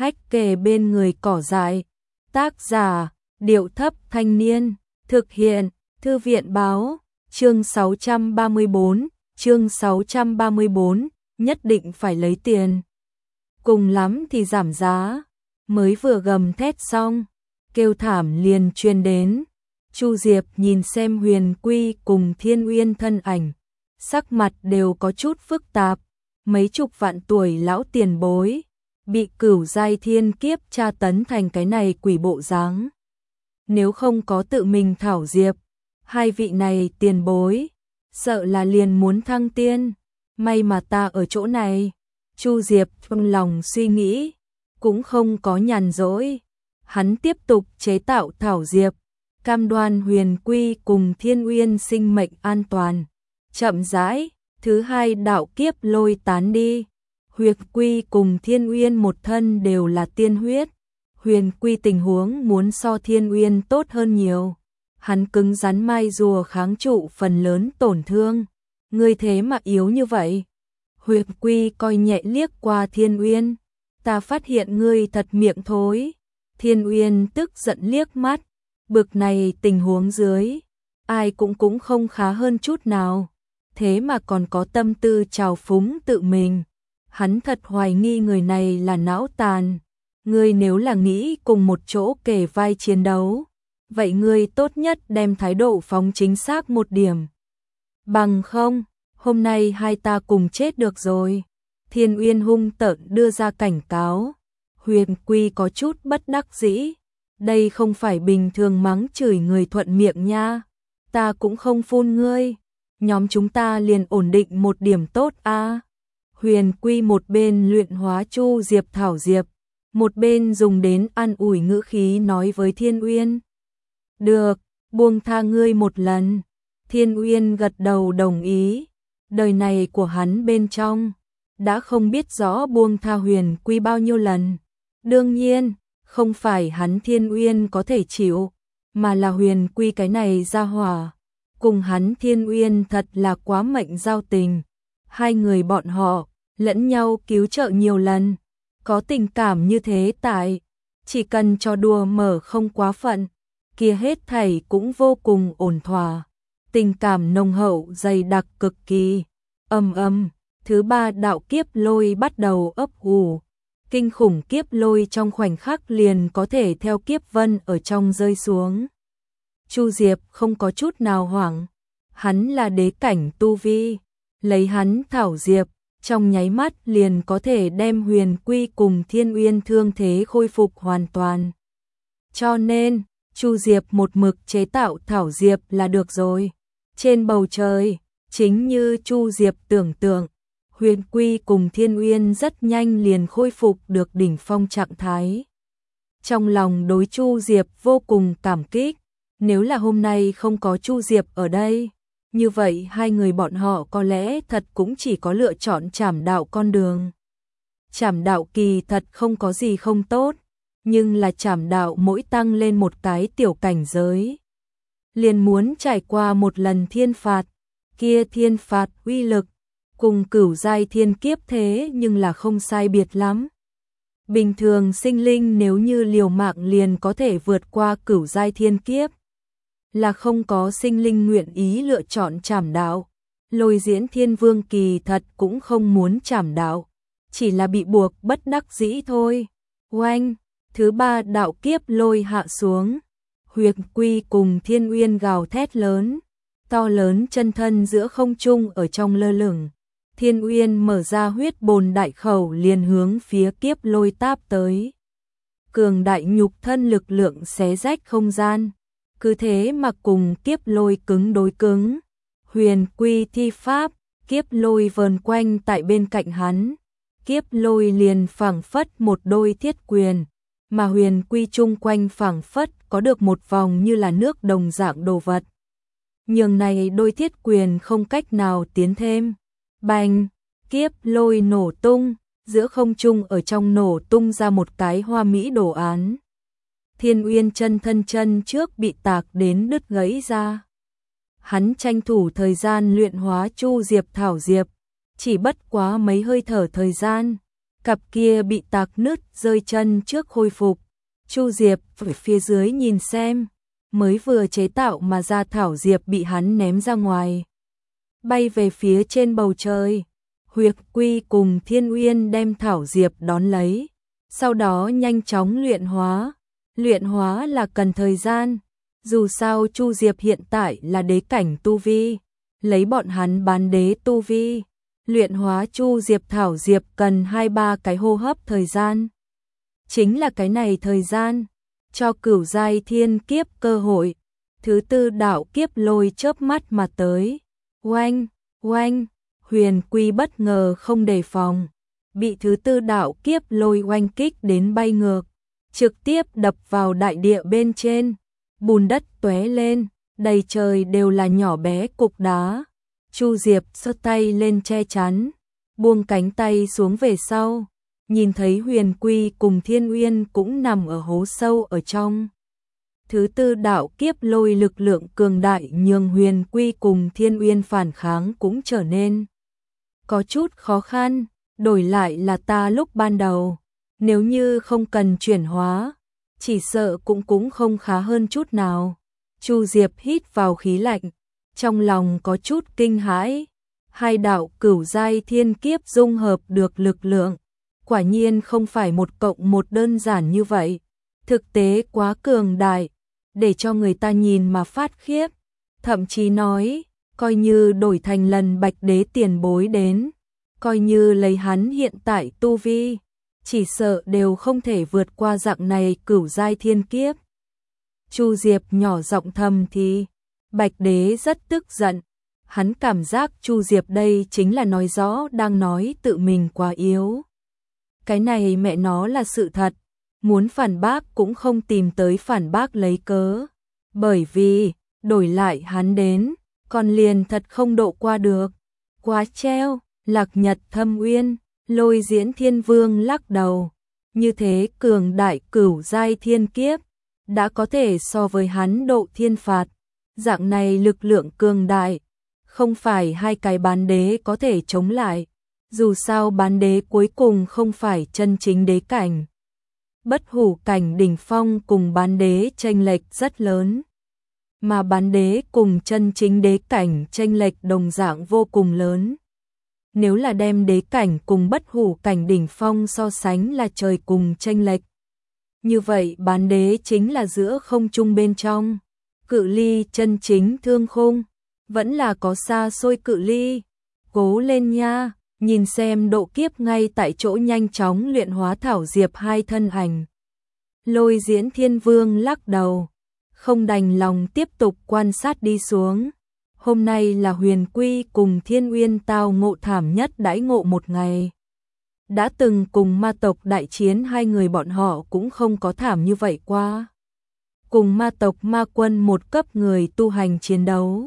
hách kề bên người cỏ dại. Tác giả, Điệu Thấp Thanh Niên. Thực hiện, Thư viện Báo. Chương 634, nhất định phải lấy tiền. Cùng lắm thì giảm giá. Mới vừa gầm thét xong, kêu thảm liền truyền đến. Chu Diệp nhìn xem Huyền Quy cùng Thiên Uyên thân ảnh, sắc mặt đều có chút phức tạp. Mấy chục vạn tuổi lão tiền bối, bị cửu giai thiên kiếp tra tấn thành cái này quỷ bộ dáng. Nếu không có tự mình thảo diệp, hai vị này tiền bối, sợ là liền muốn thăng tiên. May mà ta ở chỗ này. Chu Diệp trong lòng suy nghĩ, cũng không có nhàn rỗi. Hắn tiếp tục chế tạo thảo diệp, cam đoan Huyền Quy cùng Thiên Uyên sinh mệnh an toàn. Chậm rãi, thứ hai đạo kiếp lôi tán đi. Huyền Quy cùng Thiên Uyên một thân đều là tiên huyết. Huyền Quy tình huống muốn so Thiên Uyên tốt hơn nhiều. Hắn cứng rắn mai rùa kháng trụ phần lớn tổn thương. Ngươi thế mà yếu như vậy. Huyền Quy coi nhẹ liếc qua Thiên Uyên. Ta phát hiện ngươi thật miệng thối. Thiên Uyên tức giận liếc mắt. Bực này tình huống dưới, ai cũng không khá hơn chút nào. Thế mà còn có tâm tư trào phúng tự mình. Hắn thật hoài nghi người này là não tàn. Ngươi nếu là nghĩ cùng một chỗ kề vai chiến đấu, vậy ngươi tốt nhất đem thái độ phóng chính xác một điểm. Bằng không, hôm nay hai ta cùng chết được rồi. Thiên Uyên hung tợn đưa ra cảnh cáo. Huyền Quy có chút bất đắc dĩ. Đây không phải bình thường mắng chửi người thuận miệng nha. Ta cũng không phun ngươi. Nhóm chúng ta liền ổn định một điểm tốt a. Huyền Quy một bên luyện hóa Chu Diệp thảo diệp, một bên dùng đến an ủi ngữ khí nói với Thiên Uyên. Được, buông tha ngươi một lần. Thiên Uyên gật đầu đồng ý. Đời này của hắn bên trong, đã không biết rõ buông tha Huyền Quy bao nhiêu lần. Đương nhiên, không phải hắn Thiên Uyên có thể chịu, mà là Huyền Quy cái này ra hỏa. Cùng hắn Thiên Uyên thật là quá mệnh giao tình. Hai người bọn họ, lẫn nhau cứu trợ nhiều lần. Có tình cảm như thế tại, chỉ cần cho đùa mở không quá phận, kia hết thảy cũng vô cùng ổn thỏa. Tình cảm nồng hậu dày đặc cực kỳ. Thứ ba đạo kiếp lôi bắt đầu ấp ủ. Kinh khủng kiếp lôi trong khoảnh khắc liền có thể theo kiếp vân ở trong rơi xuống. Chu Diệp không có chút nào hoảng. Hắn là đế cảnh tu vi. Lấy hắn thảo diệp, trong nháy mắt liền có thể đem Huyền Quy cùng Thiên Uyên thương thế khôi phục hoàn toàn. Cho nên, Chu Diệp một mực chế tạo thảo diệp là được rồi. Trên bầu trời, chính như Chu Diệp tưởng tượng, Huyền Quy cùng Thiên Uyên rất nhanh liền khôi phục được đỉnh phong trạng thái. Trong lòng đối Chu Diệp vô cùng cảm kích. Nếu là hôm nay không có Chu Diệp ở đây, như vậy hai người bọn họ có lẽ thật cũng chỉ có lựa chọn trảm đạo con đường. Trảm đạo kỳ thật không có gì không tốt, nhưng là trảm đạo mỗi tăng lên một cái tiểu cảnh giới, liền muốn trải qua một lần thiên phạt. Kia thiên phạt uy lực cùng cửu giai thiên kiếp thế nhưng là không sai biệt lắm. Bình thường sinh linh nếu như liều mạng liền có thể vượt qua cửu giai thiên kiếp, là không có sinh linh nguyện ý lựa chọn trảm đạo. Lôi Diễn Thiên Vương kỳ thật cũng không muốn trảm đạo, chỉ là bị buộc bất đắc dĩ thôi. Oanh, thứ ba đạo kiếp lôi hạ xuống. Huyền Quy cùng Thiên Uyên gào thét lớn, to lớn chân thân giữa không trung ở trong lơ lửng. Thiên Uyên mở ra huyết bồn đại khẩu liền hướng phía kiếp lôi táp tới. Cường đại nhục thân lực lượng xé rách không gian, cứ thế mà cùng kiếp lôi cứng đối cứng. Huyền Quy thi pháp, kiếp lôi vờn quanh tại bên cạnh hắn. Kiếp lôi liền phảng phất một đôi thiết quyền, mà Huyền Quy chung quanh phảng phất có được một vòng như là nước đồng dạng đồ vật. Nhường này đôi thiết quyền không cách nào tiến thêm. Bành, kiếp lôi nổ tung, giữa không trung ở trong nổ tung ra một cái hoa mỹ đồ án. Thiên Uyên chân thân chân trước bị tạc đến đứt gãy ra. Hắn tranh thủ thời gian luyện hóa Chu Diệp thảo diệp, chỉ bất quá mấy hơi thở thời gian, cặp kia bị tạc nứt rơi chân trước khôi phục. Chu Diệp ở phía dưới nhìn xem, mới vừa chế tạo mà ra thảo diệp bị hắn ném ra ngoài, bay về phía trên bầu trời. Huyệt Quy cùng Thiên Uyên đem thảo diệp đón lấy, sau đó nhanh chóng luyện hóa. Luyện hóa là cần thời gian, dù sao Chu Diệp hiện tại là đế cảnh tu vi, lấy bọn hắn bán đế tu vi, luyện hóa Chu Diệp thảo diệp cần 2-3 cái hô hấp thời gian. Chính là cái này thời gian, cho cửu giai thiên kiếp cơ hội. Thứ tư đạo kiếp lôi chớp mắt mà tới. Oanh, oanh, Huyền Quy bất ngờ không đề phòng, bị thứ tư đạo kiếp lôi oanh kích đến bay ngược, trực tiếp đập vào đại địa bên trên, bùn đất tóe lên, đầy trời đều là nhỏ bé cục đá. Chu Diệp giơ tay lên che chắn, buông cánh tay xuống về sau, nhìn thấy Huyền Quy cùng Thiên Uyên cũng nằm ở hố sâu ở trong. Thứ tư đạo kiếp lôi lực lượng cường đại nhường Huyền Quy cùng Thiên Uyên phản kháng cũng trở nên có chút khó khăn. Đổi lại là ta lúc ban đầu, nếu như không cần chuyển hóa, chỉ sợ cũng không khá hơn chút nào. Chu Diệp hít vào khí lạnh, trong lòng có chút kinh hãi. Hai đạo cửu giai thiên kiếp dung hợp được lực lượng, quả nhiên không phải 1+1 đơn giản như vậy. Thực tế quá cường đại, để cho người ta nhìn mà phát khiếp. Thậm chí nói, coi như đổi thành lần Bạch Đế tiền bối đến, coi như lấy hắn hiện tại tu vi, chỉ sợ đều không thể vượt qua dạng này cửu giai thiên kiếp. Chu Diệp nhỏ giọng thầm thì, Bạch Đế rất tức giận. Hắn cảm giác Chu Diệp đây chính là nói rõ đang nói tự mình quá yếu. Cái này mẹ nó là sự thật, muốn phản bác cũng không tìm tới phản bác lấy cớ. Bởi vì, đổi lại hắn đến, còn liền thật không độ qua được. Quá treo. Lạc Nhật Thâm Uyên, Lôi Diễn Thiên Vương lắc đầu, như thế cường đại cửu giai thiên kiếp, đã có thể so với hắn độ thiên phạt. Dạng này lực lượng cường đại, không phải hai cái bán đế có thể chống lại. Dù sao bán đế cuối cùng không phải chân chính đế cảnh. Bất hủ cảnh đỉnh phong cùng bán đế chênh lệch rất lớn, mà bán đế cùng chân chính đế cảnh chênh lệch đồng dạng vô cùng lớn. Nếu là đem đế cảnh cùng bất hủ cảnh đỉnh phong so sánh là trời cùng chênh lệch, như vậy bán đế chính là giữa không trung bên trong. Cự ly chân chính thương khung, vẫn là có xa xôi cự ly. Cố lên nha, nhìn xem độ kiếp ngay tại chỗ nhanh chóng luyện hóa thảo diệp hai thân ảnh. Lôi Diễn Thiên Vương lắc đầu, không đành lòng tiếp tục quan sát đi xuống. Hôm nay là Huyền Quy cùng Thiên Uyên tao ngộ thảm nhất đãi ngộ một ngày. Đã từng cùng ma tộc đại chiến hai người bọn họ cũng không có thảm như vậy qua. Cùng ma tộc ma quân một cấp người tu hành chiến đấu,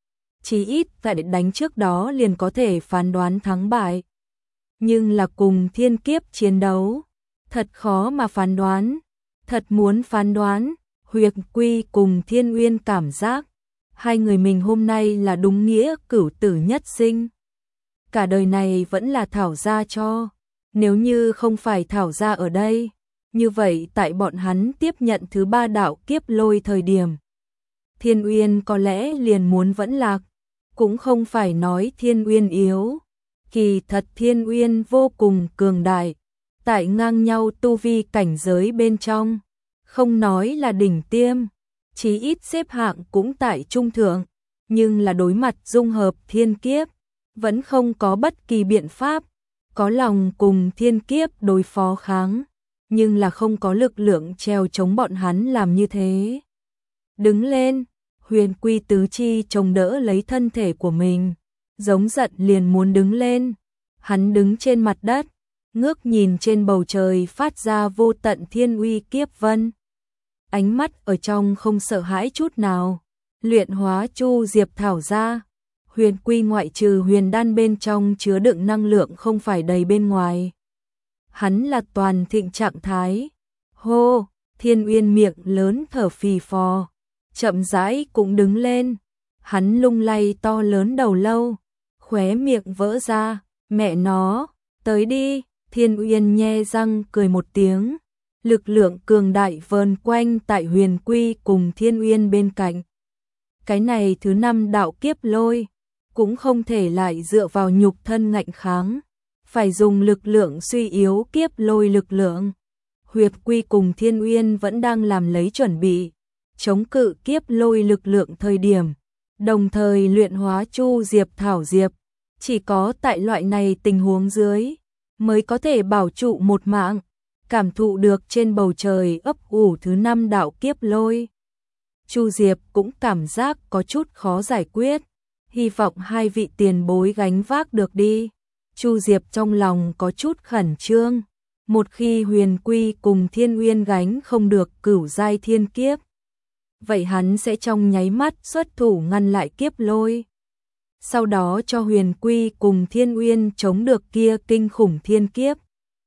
chí ít tại đánh trước đó liền có thể phán đoán thắng bại. Nhưng là cùng thiên kiếp chiến đấu, thật khó mà phán đoán. Thật muốn phán đoán, Huyền Quy cùng Thiên Uyên cảm giác hai người mình hôm nay là đúng nghĩa cửu tử nhất sinh. Cả đời này vẫn là Thảo gia cho. Nếu như không phải Thảo gia ở đây, như vậy tại bọn hắn tiếp nhận thứ ba đạo kiếp lôi thời điểm, Thiên Uyên có lẽ liền muốn vẫn lạc. Cũng không phải nói Thiên Uyên yếu, kỳ thật Thiên Uyên vô cùng cường đại, tại ngang nhau tu vi cảnh giới bên trong, không nói là đỉnh tiêm, chí ít xếp hạng cũng tại trung thượng, nhưng là đối mặt dung hợp thiên kiếp, vẫn không có bất kỳ biện pháp, có lòng cùng thiên kiếp đối phó kháng, nhưng là không có lực lượng treo chống bọn hắn làm như thế. Đứng lên, Huyền Quy tứ chi chống đỡ lấy thân thể của mình, giống giận liền muốn đứng lên. Hắn đứng trên mặt đất, ngước nhìn trên bầu trời phát ra vô tận thiên uy kiếp vân. Ánh mắt ở trong không sợ hãi chút nào. Luyện hóa Chu Diệp thảo ra, Huyền Quy ngoại trừ huyền đan bên trong chứa đựng năng lượng không phải đầy bên ngoài. Hắn là toàn thịnh trạng thái. Hô, Thiên Uyên miệng lớn thở phì phò, chậm rãi cũng đứng lên. Hắn lung lay to lớn đầu lâu, khóe miệng vỡ ra, mẹ nó, tới đi. Thiên Uyên nhe răng cười một tiếng, lực lượng cường đại vờn quanh tại Huyền Quy cùng Thiên Uyên bên cạnh. Cái này thứ 5 đạo kiếp lôi, cũng không thể lại dựa vào nhục thân ngạnh kháng, phải dùng lực lượng suy yếu kiếp lôi lực lượng. Huyền Quy cùng Thiên Uyên vẫn đang làm lấy chuẩn bị, chống cự kiếp lôi lực lượng thời điểm, đồng thời luyện hóa Chu Diệp thảo diệp, chỉ có tại loại này tình huống dưới mới có thể bảo trụ một mạng, cảm thụ được trên bầu trời ấp ủ thứ 5 đạo kiếp lôi. Chu Diệp cũng cảm giác có chút khó giải quyết, hy vọng hai vị tiền bối gánh vác được đi. Chu Diệp trong lòng có chút khẩn trương, một khi Huyền Quy cùng Thiên Uyên gánh không được cửu giai thiên kiếp, vậy hắn sẽ trong nháy mắt xuất thủ ngăn lại kiếp lôi. Sau đó cho Huyền Quy cùng Thiên Uyên chống được kia kinh khủng thiên kiếp.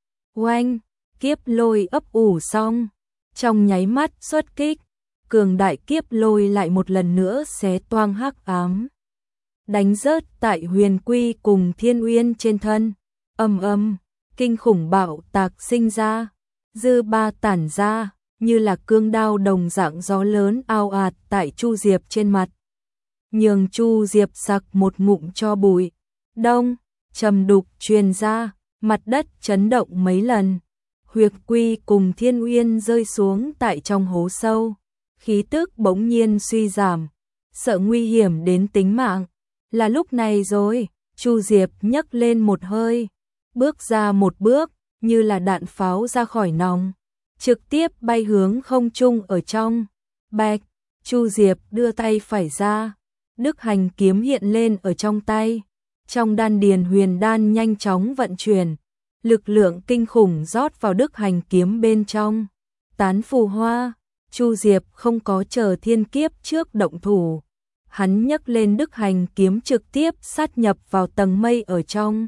Oanh, kiếp lôi ấp ủ xong, trong nháy mắt xuất kích, cường đại kiếp lôi lại một lần nữa xé toang hắc ám, đánh rớt tại Huyền Quy cùng Thiên Uyên trên thân. Ầm, kinh khủng bạo tạc sinh ra, dư ba tản ra, như là cương đao đồng dạng gió lớn ao ạt tại Chu Diệp trên mặt, nhường Chu Diệp sặc một ngụm cho bụi. Đông, trầm đục truyền ra, mặt đất chấn động mấy lần. Huyền Quy cùng Thiên Uyên rơi xuống tại trong hố sâu, khí tức bỗng nhiên suy giảm, sợ nguy hiểm đến tính mạng. Là lúc này rồi, Chu Diệp nhấc lên một hơi, bước ra một bước, như là đạn pháo ra khỏi nòng, trực tiếp bay hướng không trung ở trong. Bạch, Chu Diệp đưa tay phải ra, Đức Hành kiếm hiện lên ở trong tay, trong đan điền huyền đan nhanh chóng vận chuyển, lực lượng kinh khủng rót vào Đức Hành kiếm bên trong. Tán phù hoa, Chu Diệp không có chờ thiên kiếp trước động thủ, hắn nhấc lên Đức Hành kiếm trực tiếp sát nhập vào tầng mây ở trong.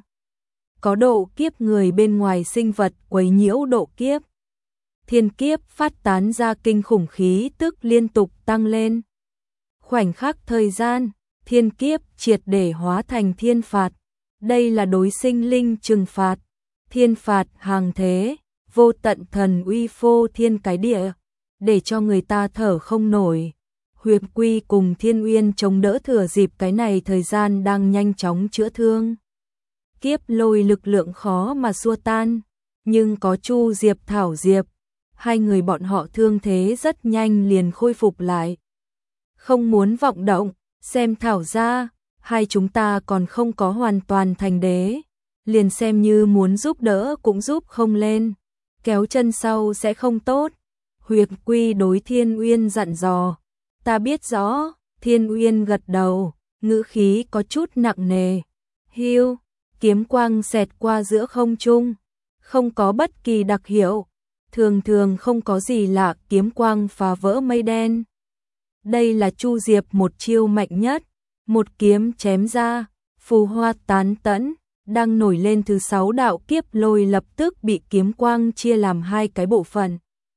Có độ kiếp người bên ngoài sinh vật quấy nhiễu độ kiếp. Thiên kiếp phát tán ra kinh khủng khí tức liên tục tăng lên. Khoảnh khắc thời gian, thiên kiếp triệt để hóa thành thiên phạt. Đây là đối sinh linh trừng phạt. Thiên phạt hàng thế, vô tận thần uy phô thiên cái địa, để cho người ta thở không nổi. Huyền Quy cùng Thiên Uyên chống đỡ thừa dịp cái này thời gian đang nhanh chóng chữa thương. Kiếp lôi lực lượng khó mà xua tan, nhưng có Chu Diệp thảo diệp, hai người bọn họ thương thế rất nhanh liền khôi phục lại. Không muốn vọng động, xem thảo ra, hai chúng ta còn không có hoàn toàn thành đế, liền xem như muốn giúp đỡ cũng giúp không lên, kéo chân sau sẽ không tốt. Huyền Quy đối Thiên Uyên dặn dò. Ta biết rõ. Thiên Uyên gật đầu, ngữ khí có chút nặng nề. Hiu, kiếm quang xẹt qua giữa không trung, không có bất kỳ đặc hiệu, thường thường không có gì lạ, kiếm quang phá vỡ mây đen. Đây là Chu Diệp một chiêu mạnh nhất, một kiếm chém ra, phù hoa tán tẫn, đang nổi lên thứ 6 đạo kiếp lôi lập tức bị kiếm quang chia làm hai cái bộ phận.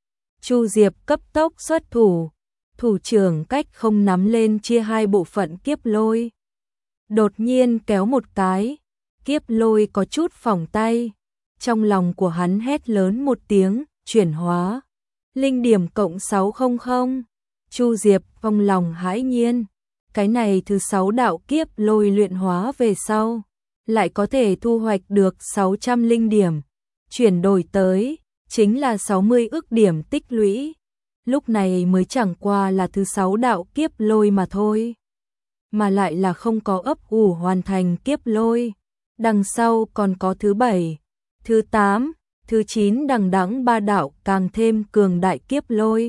Chu Diệp cấp tốc xuất thủ, thủ trưởng cách không nắm lên chia hai bộ phận kiếp lôi. Đột nhiên kéo một cái, kiếp lôi có chút phỏng tay, trong lòng của hắn hét lớn một tiếng, chuyển hóa. Linh điểm cộng 600, Chu Diệp trong lòng hãi nhiên, cái này thứ 6 đạo kiếp lôi luyện hóa về sau, lại có thể thu hoạch được 600 linh điểm, chuyển đổi tới, chính là 60 ức điểm tích lũy. Lúc này mới chẳng qua là thứ 6 đạo kiếp lôi mà thôi, mà lại là không có ấp ủ hoàn thành kiếp lôi. Đằng sau còn có thứ 7, thứ 8, thứ 9 đằng đẵng 3 đạo càng thêm cường đại kiếp lôi.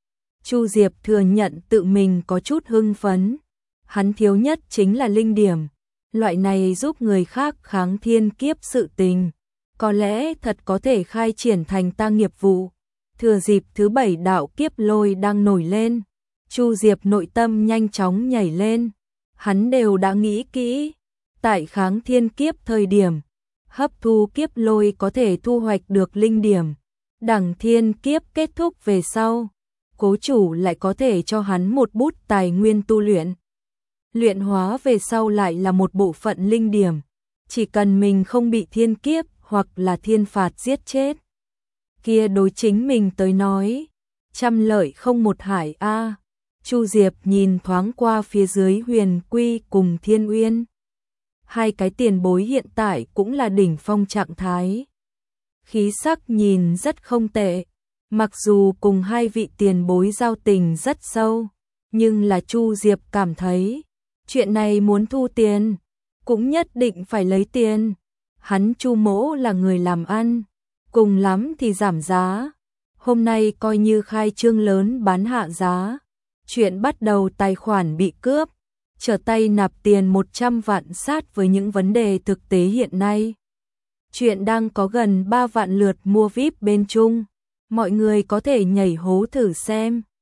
Chu Diệp thừa nhận tự mình có chút hưng phấn, hắn thiếu nhất chính là linh điểm, loại này giúp người khác kháng thiên kiếp sự tình, có lẽ thật có thể khai triển thành ta nghiệp vụ. Thừa dịp thứ 7 đạo kiếp lôi đang nổi lên, Chu Diệp nội tâm nhanh chóng nhảy lên, hắn đều đã nghĩ kỹ, tại kháng thiên kiếp thời điểm, hấp thu kiếp lôi có thể thu hoạch được linh điểm, đẳng thiên kiếp kết thúc về sau, cố chủ lại có thể cho hắn một bút tài nguyên tu luyện. Luyện hóa về sau lại là một bộ phận linh điểm, chỉ cần mình không bị thiên kiếp hoặc là thiên phạt giết chết. Kia đối chính mình tới nói, trăm lợi không một hại a. Chu Diệp nhìn thoáng qua phía dưới Huyền Quy cùng Thiên Uyên. Hai cái tiền bối hiện tại cũng là đỉnh phong trạng thái. Khí sắc nhìn rất không tệ, mặc dù cùng hai vị tiền bối giao tình rất sâu, nhưng là Chu Diệp cảm thấy, chuyện này muốn thu tiền, cũng nhất định phải lấy tiền. Hắn Chu mỗ là người làm ăn, cùng lắm thì giảm giá. Hôm nay coi như khai trương lớn bán hạ giá. Chuyện bắt đầu tài khoản bị cướp, trở tay nạp tiền 100 vạn sát với những vấn đề thực tế hiện nay. Chuyện đang có gần 3 vạn lượt mua VIP bên Trung, mọi người có thể nhảy hố thử xem.